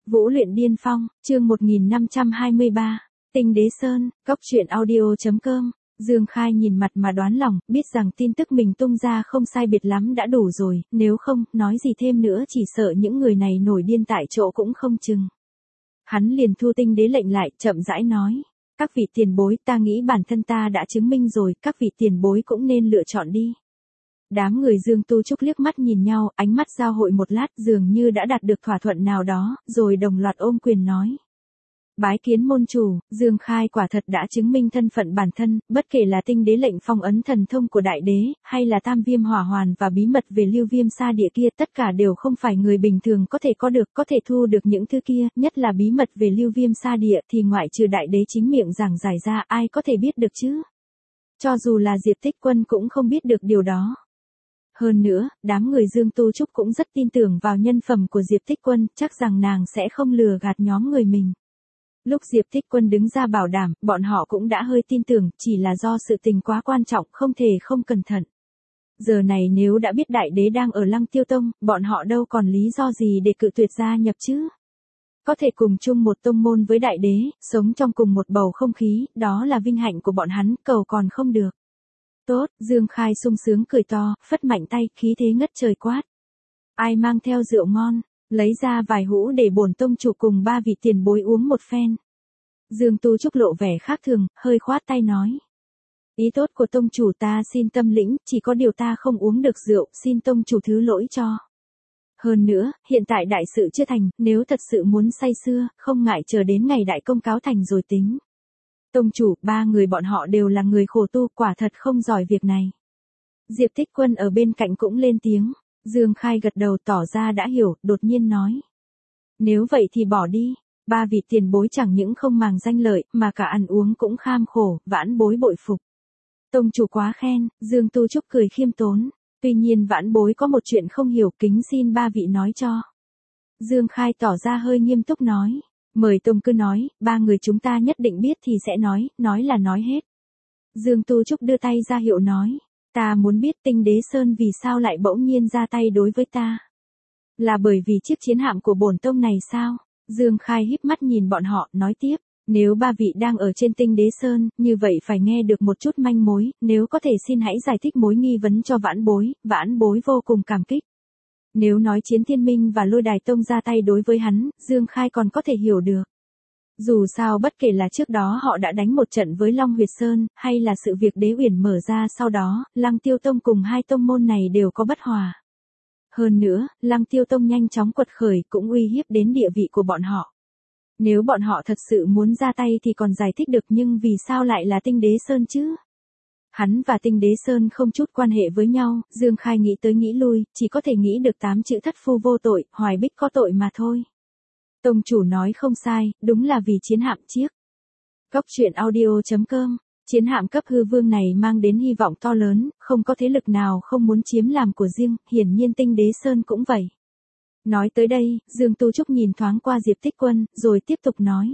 Vũ luyện điên phong, chương 1523, Tinh Đế Sơn, Cốc truyện audio.com. Dương Khai nhìn mặt mà đoán lòng, biết rằng tin tức mình tung ra không sai biệt lắm đã đủ rồi, nếu không, nói gì thêm nữa chỉ sợ những người này nổi điên tại chỗ cũng không chừng. Hắn liền thu Tinh Đế lệnh lại, chậm rãi nói. Các vị tiền bối, ta nghĩ bản thân ta đã chứng minh rồi, các vị tiền bối cũng nên lựa chọn đi. Đám người Dương Tu Trúc liếc mắt nhìn nhau, ánh mắt giao hội một lát dường như đã đạt được thỏa thuận nào đó, rồi đồng loạt ôm quyền nói. Bái kiến môn chủ, Dương Khai quả thật đã chứng minh thân phận bản thân, bất kể là Tinh Đế lệnh phong ấn thần thông của đại đế, hay là tam viêm hỏa hoàn và bí mật về lưu viêm sa địa kia, tất cả đều không phải người bình thường có thể có được, có thể thu được những thứ kia, nhất là bí mật về lưu viêm sa địa thì ngoại trừ đại đế chính miệng giảng giải ra ai có thể biết được chứ. Cho dù là Diệp Tích Quân cũng không biết được điều đó. Hơn nữa, đám người Dương Tu Trúc cũng rất tin tưởng vào nhân phẩm của Diệp Tích Quân, chắc rằng nàng sẽ không lừa gạt nhóm người mình. Lúc Diệp Tích Quân đứng ra bảo đảm, bọn họ cũng đã hơi tin tưởng, chỉ là do sự tình quá quan trọng, không thể không cẩn thận. Giờ này nếu đã biết đại đế đang ở Lăng Tiêu Tông, bọn họ đâu còn lý do gì để cự tuyệt gia nhập chứ? Có thể cùng chung một tông môn với đại đế, sống trong cùng một bầu không khí, đó là vinh hạnh của bọn hắn, cầu còn không được. Tốt, Dương Khai sung sướng cười to, phất mạnh tay, khí thế ngất trời quát. Ai mang theo rượu ngon, lấy ra vài hũ để bổn tông chủ cùng ba vị tiền bối uống một phen. Dương Tu Trúc lộ vẻ khác thường, hơi khoát tay nói. Ý tốt của tông chủ ta xin tâm lĩnh, chỉ có điều ta không uống được rượu, xin tông chủ thứ lỗi cho. Hơn nữa, hiện tại đại sự chưa thành, nếu thật sự muốn say sưa, không ngại chờ đến ngày đại công cáo thành rồi tính. Tông chủ, ba người bọn họ đều là người khổ tu, quả thật không giỏi việc này. Diệp Tích Quân ở bên cạnh cũng lên tiếng. Dương Khai gật đầu tỏ ra đã hiểu, đột nhiên nói. Nếu vậy thì bỏ đi, ba vị tiền bối chẳng những không màng danh lợi, mà cả ăn uống cũng kham khổ, vãn bối bội phục. Tông chủ quá khen, Dương Tu Trúc cười khiêm tốn. Tuy nhiên vãn bối có một chuyện không hiểu, kính xin ba vị nói cho. Dương Khai tỏ ra hơi nghiêm túc nói. Mời tông cứ nói, ba người chúng ta nhất định biết thì sẽ nói là nói hết. Dương Tu Trúc đưa tay ra hiệu nói. Ta muốn biết Tinh Đế Sơn vì sao lại bỗng nhiên ra tay đối với ta. Là bởi vì chiếc chiến hạm của bổn tông này sao? Dương Khai híp mắt nhìn bọn họ, nói tiếp. Nếu ba vị đang ở trên Tinh Đế Sơn, như vậy phải nghe được một chút manh mối, nếu có thể xin hãy giải thích mối nghi vấn cho vãn bối vô cùng cảm kích. Nếu nói Chiến Thiên Minh và Lôi Đài Tông ra tay đối với hắn, Dương Khai còn có thể hiểu được. Dù sao bất kể là trước đó họ đã đánh một trận với Long Huyệt Sơn, hay là sự việc Đế Uyển mở ra sau đó, Lăng Tiêu Tông cùng hai tông môn này đều có bất hòa. Hơn nữa, Lăng Tiêu Tông nhanh chóng quật khởi cũng uy hiếp đến địa vị của bọn họ. Nếu bọn họ thật sự muốn ra tay thì còn giải thích được, nhưng vì sao lại là Tinh Đế Sơn chứ? Hắn và Tinh Đế Sơn không chút quan hệ với nhau, Dương Khai nghĩ tới nghĩ lui, chỉ có thể nghĩ được 8 chữ thất phu vô tội, Hoài Bích có tội mà thôi. Tông chủ nói không sai, đúng là vì chiến hạm chiếc. Cốc truyện audio.com, chiến hạm cấp hư vương này mang đến hy vọng to lớn, không có thế lực nào không muốn chiếm làm của riêng, hiển nhiên Tinh Đế Sơn cũng vậy. Nói tới đây, Dương Tu Trúc nhìn thoáng qua Diệp Tích Quân, rồi tiếp tục nói.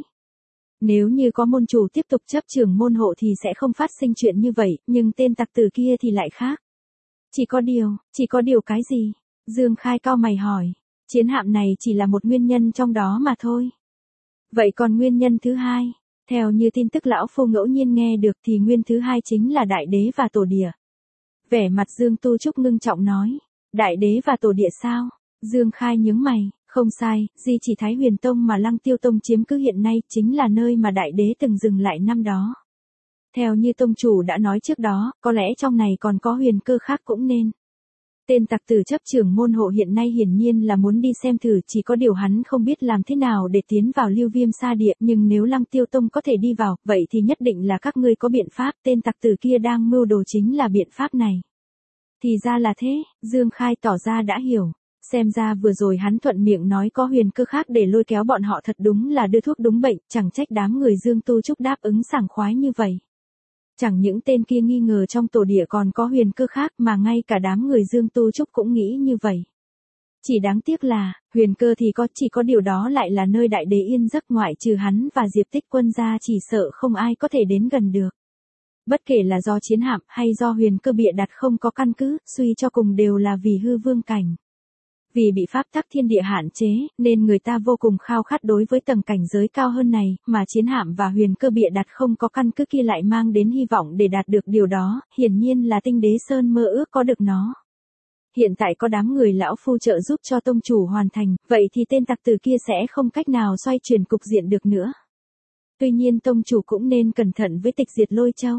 Nếu như có môn chủ tiếp tục chấp trưởng môn hộ thì sẽ không phát sinh chuyện như vậy, nhưng tên tặc tử kia thì lại khác. Chỉ có điều cái gì? Dương Khai cau mày hỏi. Chiến hạm này chỉ là một nguyên nhân trong đó mà thôi. Vậy còn nguyên nhân thứ hai? Theo như tin tức lão phu ngẫu nhiên nghe được thì nguyên thứ hai chính là đại đế và tổ địa. Vẻ mặt Dương Tu Trúc ngưng trọng nói. Đại đế và tổ địa sao? Dương Khai nhướng mày. Không sai, di chỉ Thái Huyền Tông mà Lăng Tiêu Tông chiếm cứ hiện nay chính là nơi mà đại đế từng dừng lại năm đó. Theo như tông chủ đã nói trước đó, có lẽ trong này còn có huyền cơ khác cũng nên. Tên tặc tử chấp trưởng môn hộ hiện nay hiển nhiên là muốn đi xem thử, chỉ có điều hắn không biết làm thế nào để tiến vào lưu viêm sa địa, nhưng nếu Lăng Tiêu Tông có thể đi vào, vậy thì nhất định là các ngươi có biện pháp, tên tặc tử kia đang mưu đồ chính là biện pháp này. Thì ra là thế, Dương Khai tỏ ra đã hiểu. Xem ra vừa rồi hắn thuận miệng nói có huyền cơ khác để lôi kéo bọn họ, thật đúng là đưa thuốc đúng bệnh, chẳng trách đám người Dương Tu Trúc đáp ứng sảng khoái như vậy. Chẳng những tên kia nghi ngờ trong tổ địa còn có huyền cơ khác mà ngay cả đám người Dương Tu Trúc cũng nghĩ như vậy. Chỉ đáng tiếc là, huyền cơ thì có, chỉ có điều đó lại là nơi đại đế yên giấc, ngoại trừ hắn và Diệp Tích Quân ra chỉ sợ không ai có thể đến gần được. Bất kể là do chiến hạm hay do huyền cơ bịa đặt không có căn cứ, suy cho cùng đều là vì hư vương cảnh. Vì bị pháp tắc thiên địa hạn chế, nên người ta vô cùng khao khát đối với tầng cảnh giới cao hơn này, mà chiến hạm và huyền cơ bịa đặt không có căn cứ kia lại mang đến hy vọng để đạt được điều đó, hiển nhiên là Tinh Đế Sơn mơ ước có được nó. Hiện tại có đám người lão phu trợ giúp cho tông chủ hoàn thành, vậy thì tên tặc tử kia sẽ không cách nào xoay chuyển cục diện được nữa. Tuy nhiên tông chủ cũng nên cẩn thận với tịch diệt lôi châu.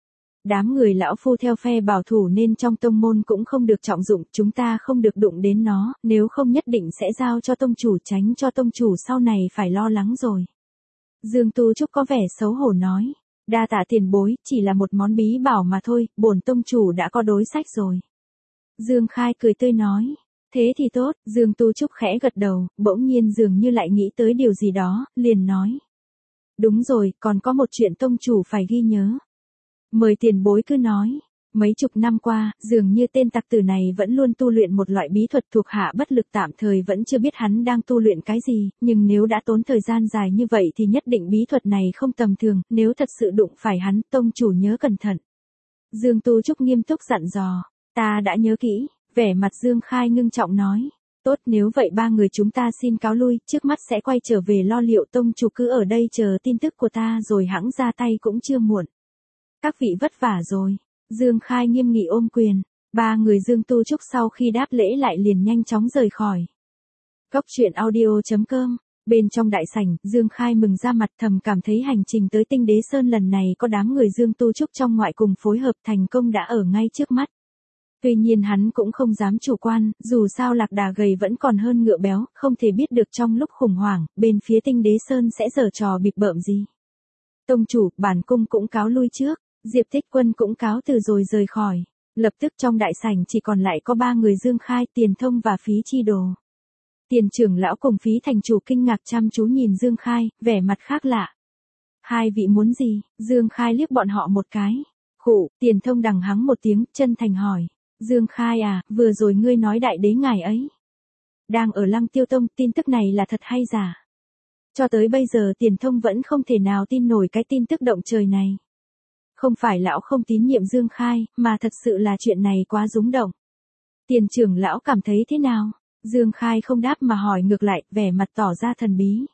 Đám người lão phu theo phe bảo thủ nên trong tông môn cũng không được trọng dụng, chúng ta không được đụng đến nó, nếu không nhất định sẽ giao cho tông chủ, tránh cho tông chủ sau này phải lo lắng rồi. Dương Tu Trúc có vẻ xấu hổ nói, đa tạ tiền bối, chỉ là một món bí bảo mà thôi, bổn tông chủ đã có đối sách rồi. Dương Khai cười tươi nói, thế thì tốt, Dương Tu Trúc khẽ gật đầu, bỗng nhiên dường như lại nghĩ tới điều gì đó, liền nói. Đúng rồi, còn có một chuyện tông chủ phải ghi nhớ. Mời tiền bối cứ nói. Mấy chục năm qua, dường như tên tặc tử này vẫn luôn tu luyện một loại bí thuật thuộc hạ bất lực, tạm thời vẫn chưa biết hắn đang tu luyện cái gì, nhưng nếu đã tốn thời gian dài như vậy thì nhất định bí thuật này không tầm thường, nếu thật sự đụng phải hắn, tông chủ nhớ cẩn thận. Dương Tu Trúc nghiêm túc dặn dò, ta đã nhớ kỹ, vẻ mặt Dương Khai ngưng trọng nói. Tốt, nếu vậy ba người chúng ta xin cáo lui, trước mắt sẽ quay trở về lo liệu, tông chủ cứ ở đây chờ tin tức của ta rồi hẵng ra tay cũng chưa muộn. Các vị vất vả rồi. Dương Khai nghiêm nghị ôm quyền. Ba người Dương Tu Trúc sau khi đáp lễ lại liền nhanh chóng rời khỏi. Cốc truyện audio.com. Bên trong đại sảnh, Dương Khai mừng ra mặt, thầm cảm thấy hành trình tới Tinh Đế Sơn lần này có đám người Dương Tu Trúc trong ngoại cùng phối hợp, thành công đã ở ngay trước mắt. Tuy nhiên hắn cũng không dám chủ quan, dù sao lạc đà gầy vẫn còn hơn ngựa béo, không thể biết được trong lúc khủng hoảng, bên phía Tinh Đế Sơn sẽ giở trò bịp bợm gì. Tông chủ, bản cung cũng cáo lui trước. Diệp Tích Quân cũng cáo từ rồi rời khỏi. Lập tức trong đại sảnh chỉ còn lại có ba người Dương Khai, Tiền Thông và Phí Chi Đồ. Tiền trưởng lão cùng Phí thành chủ kinh ngạc chăm chú nhìn Dương Khai, vẻ mặt khác lạ. Hai vị muốn gì? Dương Khai liếc bọn họ một cái. Khụ, Tiền Thông đằng hắng một tiếng, chân thành hỏi. Dương Khai à, vừa rồi ngươi nói đại đế ngài ấy đang ở Lăng Tiêu Tông, tin tức này là thật hay giả? Cho tới bây giờ Tiền Thông vẫn không thể nào tin nổi cái tin tức động trời này. Không phải lão không tín nhiệm Dương Khai, mà thật sự là chuyện này quá rúng động. Tiền trưởng lão cảm thấy thế nào? Dương Khai không đáp mà hỏi ngược lại, vẻ mặt tỏ ra thần bí.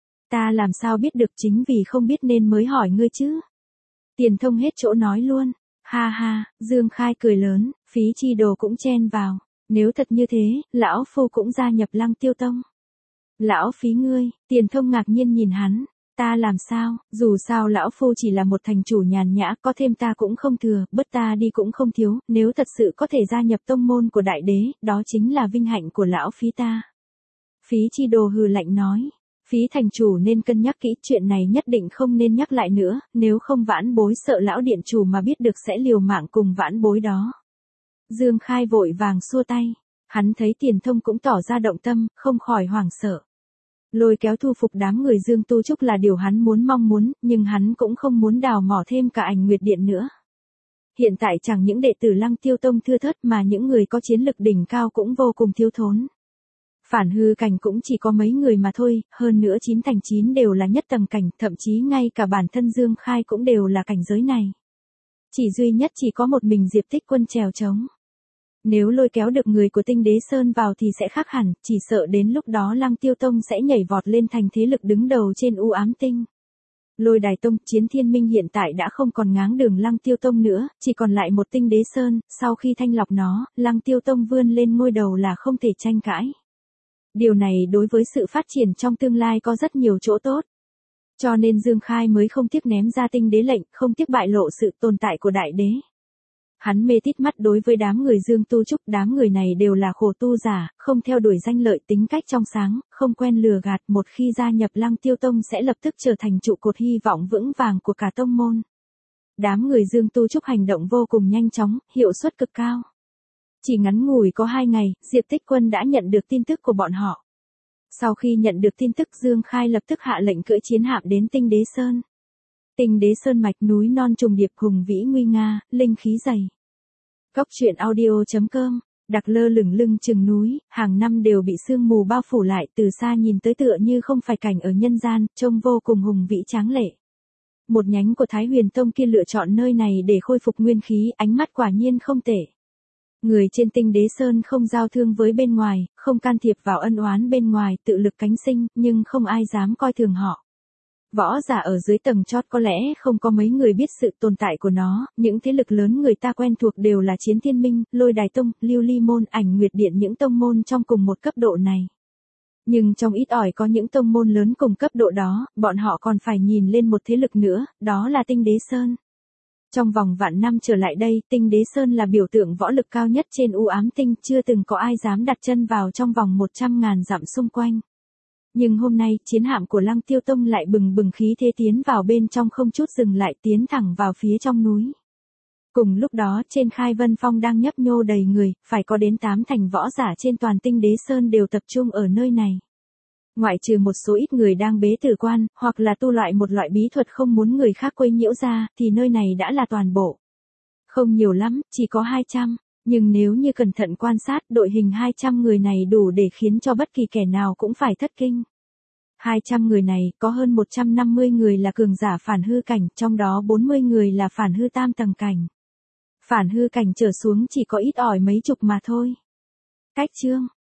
Ta làm sao biết được, chính vì không biết nên mới hỏi ngươi chứ. Tiền Thông hết chỗ nói luôn. Ha ha, Dương Khai cười lớn, Phí Chi Đồ cũng chen vào. Nếu thật như thế, lão phu cũng gia nhập Lăng Tiêu Tông. Lão Phí ngươi, Tiền Thông ngạc nhiên nhìn hắn. Ta làm sao, dù sao lão phu chỉ là một thành chủ nhàn nhã, có thêm ta cũng không thừa, bớt ta đi cũng không thiếu, nếu thật sự có thể gia nhập tông môn của đại đế, đó chính là vinh hạnh của lão Phí ta. Phí Chi Đồ hừ lạnh nói, Phí thành chủ nên cân nhắc kỹ, chuyện này nhất định không nên nhắc lại nữa, nếu không vãn bối sợ lão điện chủ mà biết được sẽ liều mạng cùng vãn bối đó. Dương Khai vội vàng xua tay, hắn thấy Tiền Thông cũng tỏ ra động tâm, không khỏi hoảng sợ. Lôi kéo thu phục đám người Dương Tu Trúc là điều hắn mong muốn, nhưng hắn cũng không muốn đào mỏ thêm cả Ảnh Nguyệt Điện nữa. Hiện tại chẳng những đệ tử Lăng Tiêu Tông thưa thớt mà những người có chiến lực đỉnh cao cũng vô cùng thiếu thốn. Phản hư cảnh cũng chỉ có mấy người mà thôi, hơn nữa 9 thành 9 đều là nhất tầng cảnh, thậm chí ngay cả bản thân Dương Khai cũng đều là cảnh giới này. Chỉ duy nhất chỉ có một mình Diệp Tích Quân trèo trống. Nếu lôi kéo được người của Tinh Đế Sơn vào thì sẽ khác hẳn, chỉ sợ đến lúc đó Lăng Tiêu Tông sẽ nhảy vọt lên thành thế lực đứng đầu trên U Ám Tinh. Lôi Đài Tông, Chiến Thiên Minh hiện tại đã không còn ngáng đường Lăng Tiêu Tông nữa, chỉ còn lại một Tinh Đế Sơn, sau khi thanh lọc nó, Lăng Tiêu Tông vươn lên ngôi đầu là không thể tranh cãi. Điều này đối với sự phát triển trong tương lai có rất nhiều chỗ tốt. Cho nên Dương Khai mới không tiếc ném ra Tinh Đế lệnh, không tiếc bại lộ sự tồn tại của đại đế. Hắn mê tít mắt đối với đám người Dương Tu Trúc, đám người này đều là khổ tu giả, không theo đuổi danh lợi, tính cách trong sáng, không quen lừa gạt, một khi gia nhập Lăng Tiêu Tông sẽ lập tức trở thành trụ cột hy vọng vững vàng của cả tông môn. Đám người Dương Tu Trúc hành động vô cùng nhanh chóng, hiệu suất cực cao. Chỉ ngắn ngủi có 2 ngày, Diệp Tích Quân đã nhận được tin tức của bọn họ. Sau khi nhận được tin tức, Dương Khai lập tức hạ lệnh cưỡi chiến hạm đến Tinh Đế Sơn. Tinh Đế Sơn mạch núi non trùng điệp, hùng vĩ nguy nga, linh khí dày. Cốc truyện audio.com, đặc lơ lửng lưng chừng núi, hàng năm đều bị sương mù bao phủ lại, từ xa nhìn tới tựa như không phải cảnh ở nhân gian, trông vô cùng hùng vĩ tráng lệ. Một nhánh của Thái Huyền Tông kia lựa chọn nơi này để khôi phục nguyên khí, ánh mắt quả nhiên không tệ. Người trên Tinh Đế Sơn không giao thương với bên ngoài, không can thiệp vào ân oán bên ngoài, tự lực cánh sinh, nhưng không ai dám coi thường họ. Võ giả ở dưới tầng chót có lẽ không có mấy người biết sự tồn tại của nó, những thế lực lớn người ta quen thuộc đều là Chiến Thiên Minh, Lôi Đài Tông, Lưu Ly Môn, Ảnh Nguyệt Điện, những tông môn trong cùng một cấp độ này. Nhưng trong ít ỏi có những tông môn lớn cùng cấp độ đó, bọn họ còn phải nhìn lên một thế lực nữa, đó là Tinh Đế Sơn. Trong vòng vạn năm trở lại đây, Tinh Đế Sơn là biểu tượng võ lực cao nhất trên u ám tinh, chưa từng có ai dám đặt chân vào trong vòng 100.000 dặm xung quanh. Nhưng hôm nay, chiến hạm của Lăng Tiêu Tông lại bừng bừng khí thế tiến vào bên trong, không chút dừng lại, tiến thẳng vào phía trong núi. Cùng lúc đó, trên Khai Vân Phong đang nhấp nhô đầy người, phải có đến 8 thành võ giả trên toàn Tinh Đế Sơn đều tập trung ở nơi này. Ngoại trừ một số ít người đang bế tử quan, hoặc là tu loại một loại bí thuật không muốn người khác quấy nhiễu ra, thì nơi này đã là toàn bộ. Không nhiều lắm, chỉ có 200, nhưng nếu như cẩn thận quan sát, đội hình 200 người này đủ để khiến cho bất kỳ kẻ nào cũng phải thất kinh. 200 người này, có hơn 150 người là cường giả phản hư cảnh, trong đó 40 người là phản hư tam tầng cảnh. Phản hư cảnh trở xuống chỉ có ít ỏi mấy chục mà thôi. Cách chương